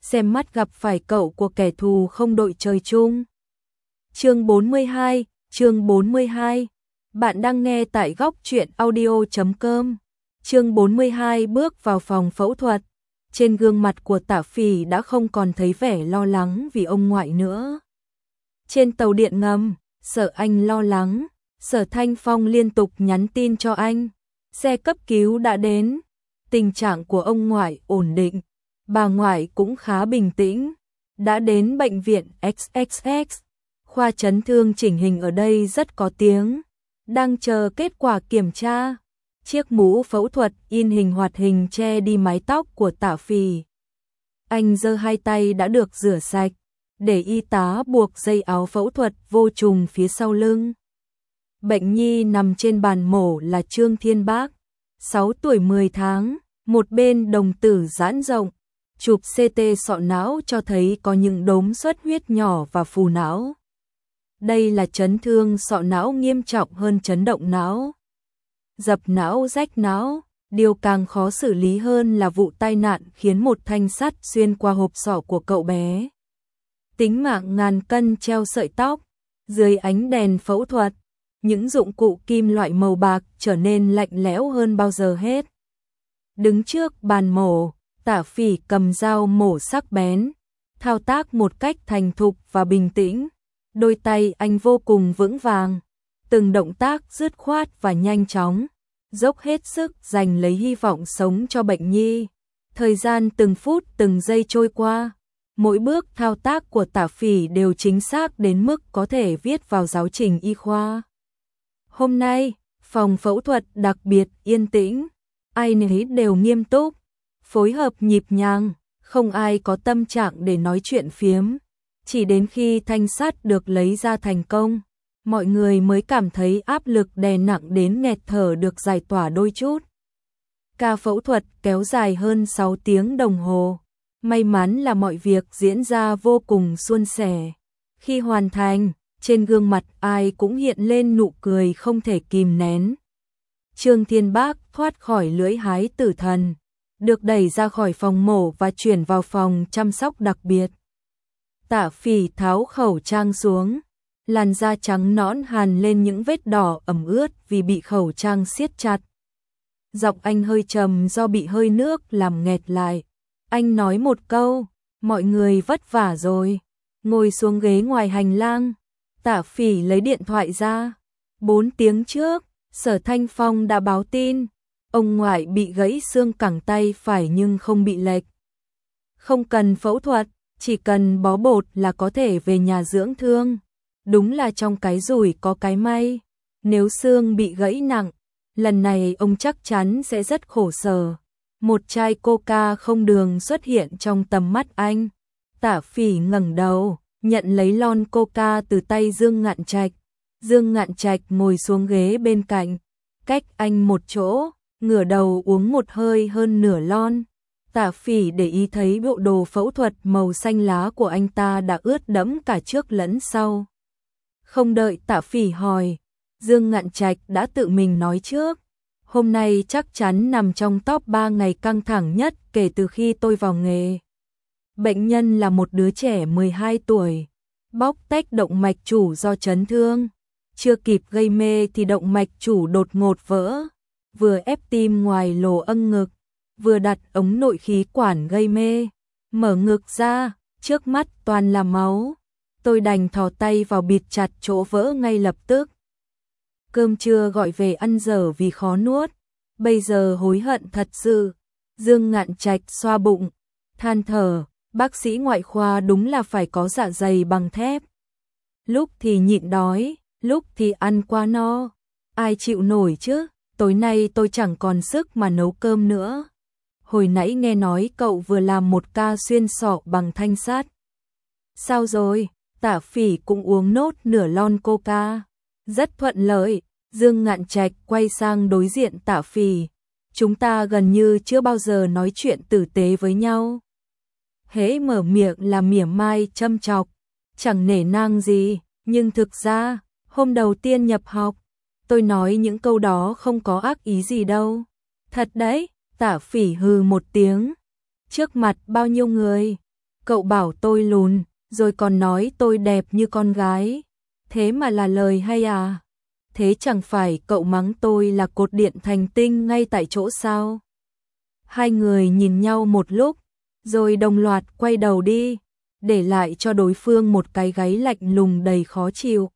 xem mắt gặp phải cậu của kẻ thù không đội trời chung. Chương 42. Bạn đang nghe tại góc truyện audio.com. Chương 42 bước vào phòng phẫu thuật. Trên gương mặt của Tạ Phỉ đã không còn thấy vẻ lo lắng vì ông ngoại nữa. Trên tàu điện ngầm, sợ anh lo lắng, Sở Thanh Phong liên tục nhắn tin cho anh. Xe cấp cứu đã đến. Tình trạng của ông ngoại ổn định. Bà ngoại cũng khá bình tĩnh. Đã đến bệnh viện XXX. Khoa chấn thương chỉnh hình ở đây rất có tiếng. Đang chờ kết quả kiểm tra. Chiếc mũ phẫu thuật in hình hoạt hình che đi mái tóc của Tạ Phỉ. Anh giơ hai tay đã được rửa sạch, để y tá buộc dây áo phẫu thuật vô trùng phía sau lưng. Bệnh nhi nằm trên bàn mổ là Trương Thiên Bác, 6 tuổi 10 tháng, một bên đồng tử giãn rộng. Chụp CT sọ não cho thấy có những đốm xuất huyết nhỏ và phù não. Đây là chấn thương sọ não nghiêm trọng hơn chấn động não. Dập não, rách não, điều càng khó xử lý hơn là vụ tai nạn khiến một thanh sắt xuyên qua hộp sọ của cậu bé. Tính mạng ngàn cân treo sợi tóc, dưới ánh đèn phẫu thuật, những dụng cụ kim loại màu bạc trở nên lạnh lẽo hơn bao giờ hết. Đứng trước bàn mổ, Tạ Phỉ cầm dao mổ sắc bén, thao tác một cách thành thục và bình tĩnh. Đôi tay anh vô cùng vững vàng, từng động tác dứt khoát và nhanh chóng, dốc hết sức giành lấy hy vọng sống cho bệnh nhi. Thời gian từng phút từng giây trôi qua, mỗi bước thao tác của Tạ Phỉ đều chính xác đến mức có thể viết vào giáo trình y khoa. Hôm nay, phòng phẫu thuật đặc biệt yên tĩnh, ai nấy đều nghiêm túc, phối hợp nhịp nhàng, không ai có tâm trạng để nói chuyện phiếm. Chỉ đến khi thanh sắt được lấy ra thành công, mọi người mới cảm thấy áp lực đè nặng đến nghẹt thở được giải tỏa đôi chút. Ca phẫu thuật kéo dài hơn 6 tiếng đồng hồ. May mắn là mọi việc diễn ra vô cùng suôn sẻ. Khi hoàn thành, trên gương mặt ai cũng hiện lên nụ cười không thể kìm nén. Trương Thiên Bác thoát khỏi lưỡi hái tử thần, được đẩy ra khỏi phòng mổ và chuyển vào phòng chăm sóc đặc biệt. Tạ Phỉ tháo khẩu trang xuống, làn da trắng nõn hằn lên những vết đỏ ẩm ướt vì bị khẩu trang siết chặt. Giọng anh hơi trầm do bị hơi nước làm nghẹt lại. Anh nói một câu, mọi người vất vả rồi. Ngồi xuống ghế ngoài hành lang, Tạ Phỉ lấy điện thoại ra. 4 tiếng trước, Sở Thanh Phong đã báo tin, ông ngoại bị gãy xương cẳng tay phải nhưng không bị lệch. Không cần phẫu thuật, chỉ cần bó bột là có thể về nhà dưỡng thương. Đúng là trong cái rủi có cái may. Nếu xương bị gãy nặng, lần này ông chắc chắn sẽ rất khổ sở. Một chai coca không đường xuất hiện trong tầm mắt anh. Tạ Phỉ ngẩng đầu, nhận lấy lon coca từ tay Dương Ngạn Trạch. Dương Ngạn Trạch ngồi xuống ghế bên cạnh, cách anh một chỗ, ngửa đầu uống một hơi hơn nửa lon. Tạ Phỉ để ý thấy bộ đồ phẫu thuật màu xanh lá của anh ta đã ướt đẫm cả trước lẫn sau. Không đợi Tạ Phỉ hỏi, Dương Ngạn Trạch đã tự mình nói trước. Hôm nay chắc chắn nằm trong top 3 ngày căng thẳng nhất kể từ khi tôi vào nghề. Bệnh nhân là một đứa trẻ 12 tuổi, bóc tách động mạch chủ do chấn thương. Chưa kịp gây mê thì động mạch chủ đột ngột vỡ, vừa ép tim ngoài lỗ âng ngực, vừa đặt ống nội khí quản gây mê. Mở ngực ra, trước mắt toàn là máu. Tôi đành thò tay vào bịt chặt chỗ vỡ ngay lập tức. Cơm trưa gọi về ăn dở vì khó nuốt, bây giờ hối hận thật sự. Dương Ngạn Trạch xoa bụng, than thở, bác sĩ ngoại khoa đúng là phải có dạ dày bằng thép. Lúc thì nhịn đói, lúc thì ăn qua no. Ai chịu nổi chứ, tối nay tôi chẳng còn sức mà nấu cơm nữa. Hồi nãy nghe nói cậu vừa làm một ca xuyên sọ bằng thanh sắt. Sao rồi? Tạ Phỉ cũng uống nốt nửa lon coca. Rất thuận lợi. Dương Ngạn Trạch quay sang đối diện Tạ Phỉ. Chúng ta gần như chưa bao giờ nói chuyện tử tế với nhau. Hễ mở miệng là mỉa mai châm chọc, chẳng nể nang gì. Nhưng thực ra, hôm đầu tiên nhập học, tôi nói những câu đó không có ác ý gì đâu. Thật đấy, Tạ Phỉ hừ một tiếng. Trước mặt bao nhiêu người, Cậu bảo tôi lùn, rồi còn nói tôi đẹp như con gái. Thế mà là lời hay à? Thế chẳng phải cậu mắng tôi là cột điện thành tinh ngay tại chỗ sao? Hai người nhìn nhau một lúc, rồi đồng loạt quay đầu đi, để lại cho đối phương một cái gáy lạnh lùng đầy khó chịu.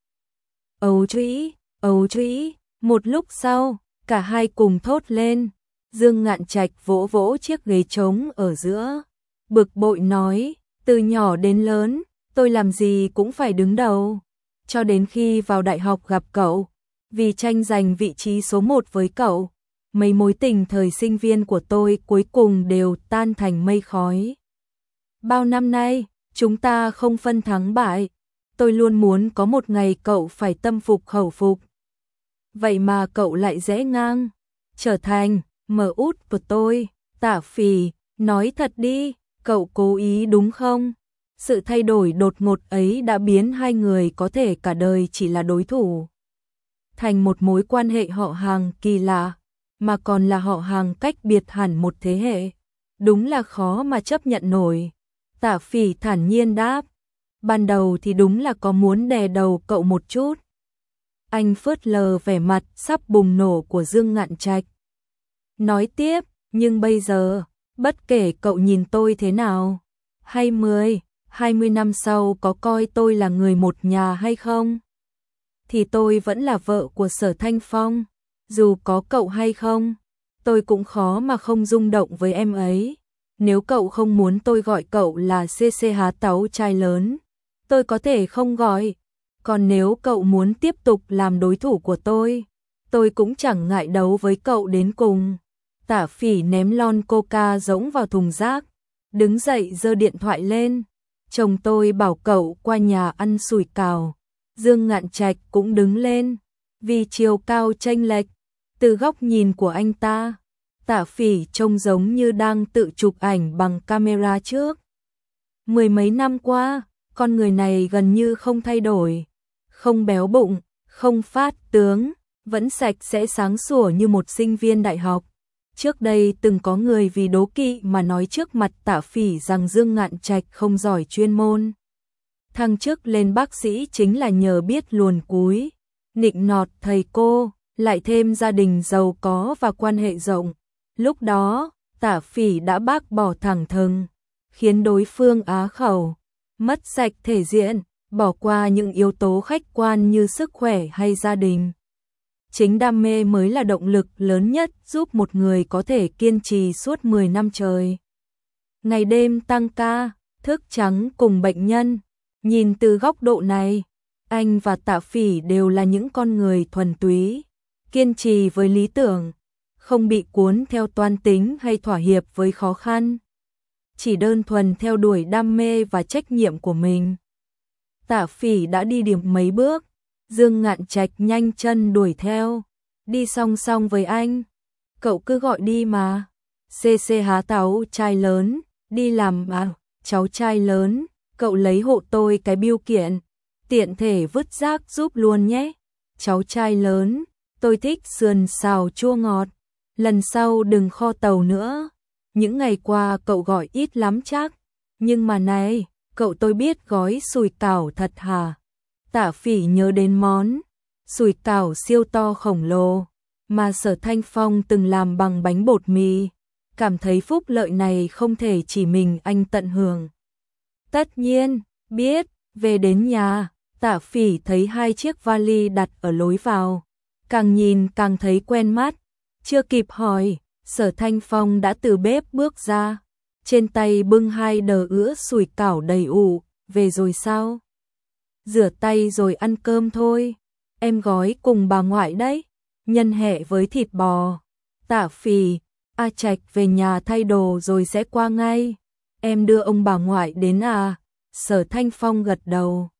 Âu trĩ, một lúc sau, cả hai cùng thốt lên. Dương Ngạn Trạch vỗ vỗ chiếc ghế trống ở giữa, bực bội nói, từ nhỏ đến lớn, tôi làm gì cũng phải đứng đầu. Cho đến khi vào đại học gặp cậu, vì tranh giành vị trí số 1 với cậu, mấy mối tình thời sinh viên của tôi cuối cùng đều tan thành mây khói. Bao năm nay, chúng ta không phân thắng bại, tôi luôn muốn có một ngày cậu phải tâm phục khẩu phục. Vậy mà cậu lại rẽ ngang, trở thành mờ út của tôi. Tả Phỉ, nói thật đi, cậu cố ý đúng không? Sự thay đổi đột ngột ấy đã biến hai người có thể cả đời chỉ là đối thủ thành một mối quan hệ họ hàng kỳ lạ, mà còn là họ hàng cách biệt hẳn một thế hệ. Đúng là khó mà chấp nhận nổi. Tả Phỉ thản nhiên đáp, ban đầu thì đúng là có muốn đè đầu cậu một chút. Anh phớt lờ vẻ mặt sắp bùng nổ của Dương Ngạn Trạch. Nói tiếp, nhưng bây giờ, bất kể cậu nhìn tôi thế nào, hay 20 năm sau có coi tôi là người một nhà hay không, thì tôi vẫn là vợ của Sở Thanh Phong. Dù có cậu hay không, tôi cũng khó mà không rung động với em ấy. Nếu cậu không muốn tôi gọi cậu là CCH Táu trai lớn, tôi có thể không gọi. Còn nếu cậu muốn tiếp tục làm đối thủ của tôi cũng chẳng ngại đấu với cậu đến cùng. Tả Phỉ ném lon coca rỗng vào thùng rác, đứng dậy giơ điện thoại lên. Chồng tôi bảo cậu qua nhà ăn sủi cảo. Dương Ngạn Trạch cũng đứng lên, vì chiều cao chênh lệch. Từ góc nhìn của anh ta, Tả Phỉ trông giống như đang tự chụp ảnh bằng camera trước. Mười mấy năm qua, con người này gần như không thay đổi, không béo bụng, không phát tướng, vẫn sạch sẽ sáng sủa như một sinh viên đại học. Trước đây từng có người vì đố kỵ mà nói trước mặt Tả Phỉ rằng Dương Ngạn Trạch không giỏi chuyên môn. Thăng chức lên bác sĩ chính là nhờ biết luồn cúi, nịnh nọt thầy cô, lại thêm gia đình giàu có và quan hệ rộng. Lúc đó, Tả Phỉ đã bác bỏ thẳng thừng, khiến đối phương á khẩu, mất sạch thể diện, bỏ qua những yếu tố khách quan như sức khỏe hay gia đình. Chính đam mê mới là động lực lớn nhất giúp một người có thể kiên trì suốt 10 năm trời. Ngày đêm tăng ca, thức trắng cùng bệnh nhân. Nhìn từ góc độ này, anh và Tả Phỉ đều là những con người thuần túy, kiên trì với lý tưởng, không bị cuốn theo toan tính hay thỏa hiệp với khó khăn, chỉ đơn thuần theo đuổi đam mê và trách nhiệm của mình. Tả Phỉ đã đi điểm mấy bước, Dương Ngạn Trạch nhanh chân đuổi theo, đi song song với anh. Cậu cứ gọi đi mà. CCH Táu trai lớn, đi làm à, cháu trai lớn, cậu lấy hộ tôi cái bưu kiện, tiện thể vứt rác giúp luôn nhé. Cháu trai lớn, tôi thích sườn xào chua ngọt, lần sau đừng kho tàu nữa. Những ngày qua cậu gọi ít lắm chắc, nhưng mà này, cậu tôi biết gói sủi cảo thật hả? Tả Phỉ nhớ đến món sủi cảo siêu to khổng lồ mà Sở Thanh Phong từng làm bằng bánh bột mì, cảm thấy phúc lợi này không thể chỉ mình anh tận hưởng. Tất nhiên, biết, về đến nhà, Tả Phỉ thấy hai chiếc vali đặt ở lối vào, càng nhìn càng thấy quen mắt, chưa kịp hỏi, Sở Thanh Phong đã từ bếp bước ra, trên tay bưng hai đờ ứa sủi cảo đầy ủ, về rồi sao? Rửa tay rồi ăn cơm thôi, em gói cùng bà ngoại đấy, nhân hẹ với thịt bò. Tả Phỉ, A Trạch về nhà thay đồ rồi sẽ qua ngay, em đưa ông bà ngoại đến à? Sở Thanh Phong gật đầu.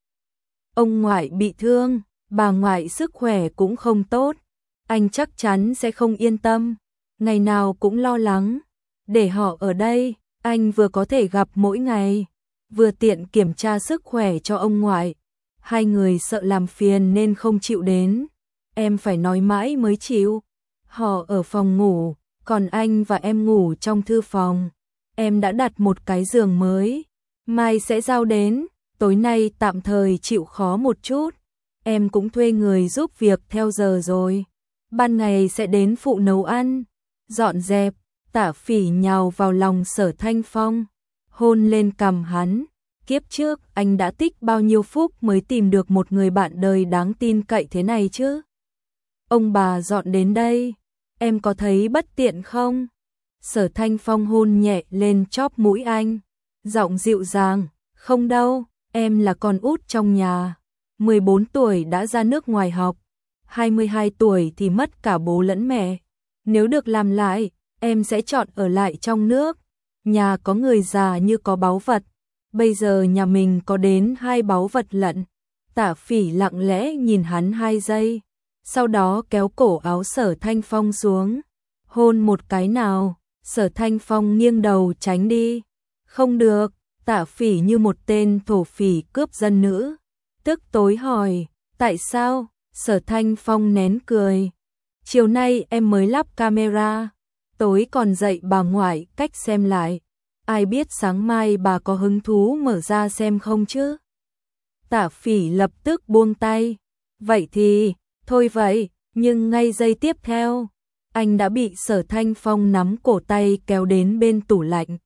Ông ngoại bị thương, bà ngoại sức khỏe cũng không tốt, anh chắc chắn sẽ không yên tâm, ngày nào cũng lo lắng. Để họ ở đây, anh vừa có thể gặp mỗi ngày, vừa tiện kiểm tra sức khỏe cho ông ngoại. Hai người sợ làm phiền nên không chịu đến, em phải nói mãi mới chịu. Họ ở phòng ngủ, còn anh và em ngủ trong thư phòng. Em đã đặt một cái giường mới, mai sẽ giao đến, tối nay tạm thời chịu khó một chút, em cũng thuê người giúp việc theo giờ rồi, ban ngày sẽ đến phụ nấu ăn, dọn dẹp. Tả Phỉ nhào vào lòng Sở Thanh Phong, hôn lên cằm hắn, kiếp trước anh đã tích bao nhiêu phúc mới tìm được một người bạn đời đáng tin cậy thế này chứ. Ông bà dọn đến đây, em có thấy bất tiện không? Sở Thanh Phong hôn nhẹ lên chóp mũi anh, giọng dịu dàng, không đâu, em là con út trong nhà, 14 tuổi đã ra nước ngoài học, 22 tuổi thì mất cả bố lẫn mẹ, nếu được làm lại, em sẽ chọn ở lại trong nước, nhà có người già như có báu vật, bây giờ nhà mình có đến 2 báu vật lận. Tả Phỉ lặng lẽ nhìn hắn 2 giây, sau đó kéo cổ áo Sở Thanh Phong xuống, hôn một cái nào. Sở Thanh Phong nghiêng đầu tránh đi. Không được, Tả Phỉ như một tên thổ phỉ cướp dân nữ. Tức tối hỏi, tại sao? Sở Thanh Phong nén cười. Chiều nay em mới lắp camera, tối còn dạy bà ngoại cách xem lại. Ai biết sáng mai bà có hứng thú mở ra xem không chứ? Tả Phỉ lập tức buông tay. Vậy thì, thôi vậy, nhưng ngay giây tiếp theo, anh đã bị Sở Thanh Phong nắm cổ tay kéo đến bên tủ lạnh.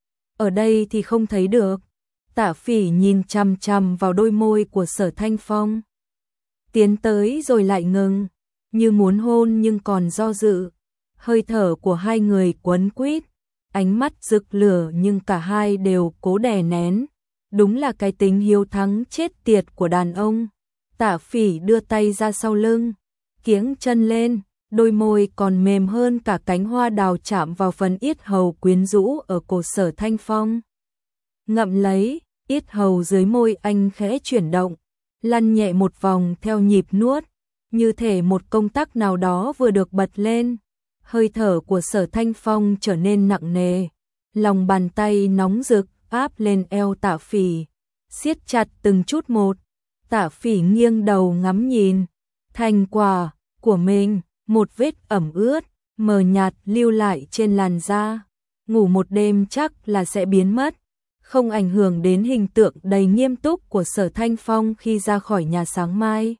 Ở đây thì không thấy được. Tả Phỉ nhìn chằm chằm vào đôi môi của Sở Thanh Phong. Tiến tới rồi lại ngừng, như muốn hôn nhưng còn do dự. Hơi thở của hai người quấn quýt, ánh mắt rực lửa nhưng cả hai đều cố đè nén. Đúng là cái tính hiếu thắng chết tiệt của đàn ông. Tả Phỉ đưa tay ra sau lưng, kiếng chân lên, đôi môi còn mềm hơn cả cánh hoa đào chạm vào phần yết hầu quyến rũ ở cổ Sở Thanh Phong. Ngậm lấy, yết hầu dưới môi anh khẽ chuyển động, lăn nhẹ một vòng theo nhịp nuốt, như thể một công tắc nào đó vừa được bật lên. Hơi thở của Sở Thanh Phong trở nên nặng nề, lòng bàn tay nóng rực áp lên eo Tả Phỉ, siết chặt từng chút một. Tả Phỉ nghiêng đầu ngắm nhìn thành quả của mình, một vết ẩm ướt mờ nhạt lưu lại trên làn da. Ngủ một đêm chắc là sẽ biến mất, không ảnh hưởng đến hình tượng đầy nghiêm túc của Sở Thanh Phong khi ra khỏi nhà sáng mai.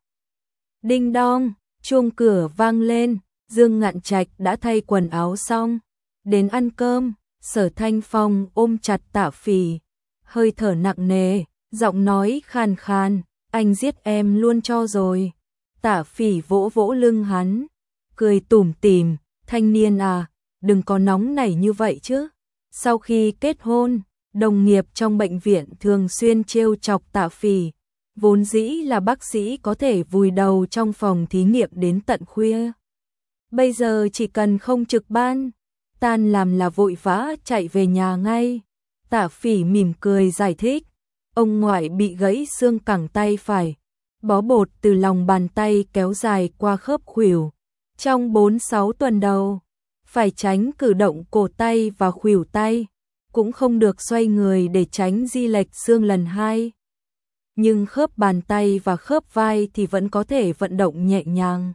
Đinh đong, chuông cửa vang lên. Dương Ngạn Trạch đã thay quần áo xong, đến ăn cơm. Sở Thanh Phong ôm chặt Tả Phỉ, hơi thở nặng nề, giọng nói khàn khàn, anh giết em luôn cho rồi. Tả Phỉ vỗ vỗ lưng hắn, cười tủm tỉm, thanh niên à, đừng có nóng nảy như vậy chứ. Sau khi kết hôn, đồng nghiệp trong bệnh viện thường xuyên trêu chọc Tả Phỉ, vốn dĩ là bác sĩ có thể vùi đầu trong phòng thí nghiệm đến tận khuya. Bây giờ chỉ cần không trực ban, tan làm là vội vã chạy về nhà ngay. Tả Phỉ mỉm cười giải thích, ông ngoại bị gãy xương cẳng tay phải, bó bột từ lòng bàn tay kéo dài qua khớp khuỷu. Trong 4-6 tuần đầu, phải tránh cử động cổ tay và khuỷu tay, cũng không được xoay người để tránh di lệch xương lần 2. Nhưng khớp bàn tay và khớp vai thì vẫn có thể vận động nhẹ nhàng.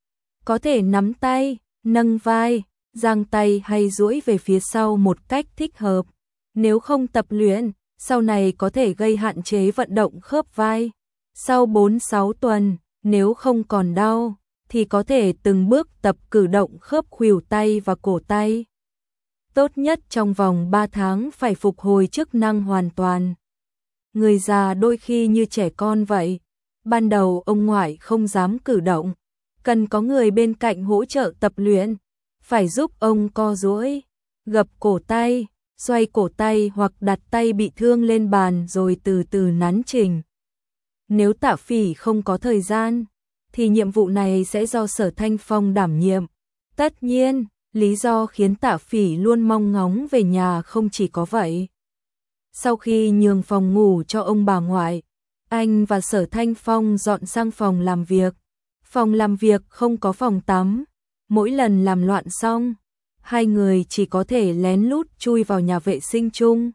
Có thể nắm tay, nâng vai, giang tay hay duỗi về phía sau một cách thích hợp. Nếu không tập luyện, sau này có thể gây hạn chế vận động khớp vai. Sau 4-6 tuần, nếu không còn đau, thì có thể từng bước tập cử động khớp khuỷu tay và cổ tay. Tốt nhất trong vòng 3 tháng phải phục hồi chức năng hoàn toàn. Người già đôi khi như trẻ con vậy. Ban đầu ông ngoại không dám cử động, cần có người bên cạnh hỗ trợ tập luyện, phải giúp ông co duỗi, gập cổ tay, xoay cổ tay hoặc đặt tay bị thương lên bàn rồi từ từ nắn chỉnh. Nếu Tả Phỉ không có thời gian, thì nhiệm vụ này sẽ do Sở Thanh Phong đảm nhiệm. Tất nhiên, lý do khiến Tả Phỉ luôn mong ngóng về nhà không chỉ có vậy. Sau khi nhường phòng ngủ cho ông bà ngoại, anh và Sở Thanh Phong dọn sang phòng làm việc. Phòng làm việc không có phòng tắm, mỗi lần làm loạn xong, hai người chỉ có thể lén lút chui vào nhà vệ sinh chung.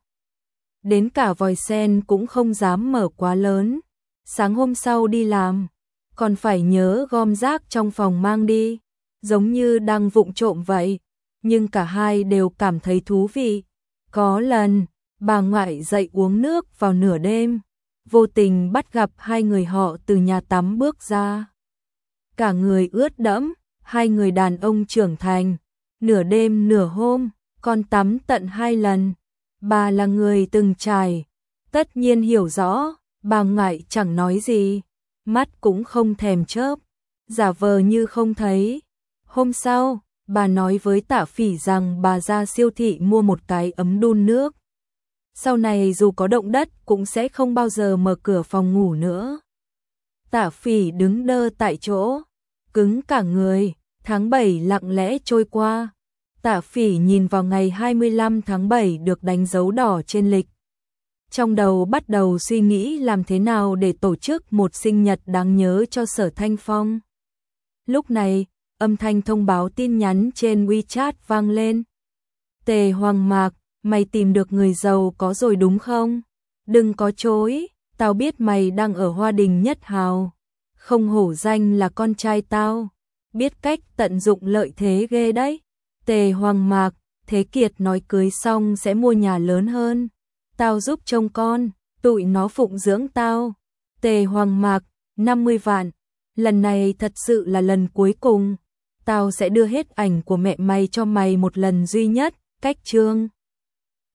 Đến cả vòi sen cũng không dám mở quá lớn. Sáng hôm sau đi làm, còn phải nhớ gom rác trong phòng mang đi, giống như đang vụng trộm vậy, nhưng cả hai đều cảm thấy thú vị. Có lần, bà ngoại dậy uống nước vào nửa đêm, vô tình bắt gặp hai người họ từ nhà tắm bước ra. Cả người ướt đẫm, hai người đàn ông trưởng thành, nửa đêm nửa hôm, con tắm tận 2 lần. Bà là người từng trải, tất nhiên hiểu rõ, bà ngoại chẳng nói gì, mắt cũng không thèm chớp, giả vờ như không thấy. Hôm sau, bà nói với Tạ Phỉ rằng bà ra siêu thị mua một cái ấm đun nước. Sau này dù có động đất cũng sẽ không bao giờ mở cửa phòng ngủ nữa. Tạ Phỉ đứng đơ tại chỗ, cứng cả người. Tháng 7 lặng lẽ trôi qua. Tạ Phỉ nhìn vào ngày 25 tháng 7 được đánh dấu đỏ trên lịch. Trong đầu bắt đầu suy nghĩ làm thế nào để tổ chức một sinh nhật đáng nhớ cho Sở Thanh Phong. Lúc này, âm thanh thông báo tin nhắn trên WeChat vang lên. Tề Hoàng Mạc, mày tìm được người giàu có rồi đúng không? Đừng có chối, tao biết mày đang ở Hoa Đình Nhất Hào. Không hổ danh là con trai tao, biết cách tận dụng lợi thế ghê đấy. Tề Hoàng Mạc, Thế Kiệt nói cưới xong sẽ mua nhà lớn hơn. Tao giúp trông con, tụi nó phụng dưỡng tao. Tề Hoàng Mạc, 50 vạn. Lần này thật sự là lần cuối cùng. Tao sẽ đưa hết ảnh của mẹ mày cho mày một lần duy nhất, cách chương.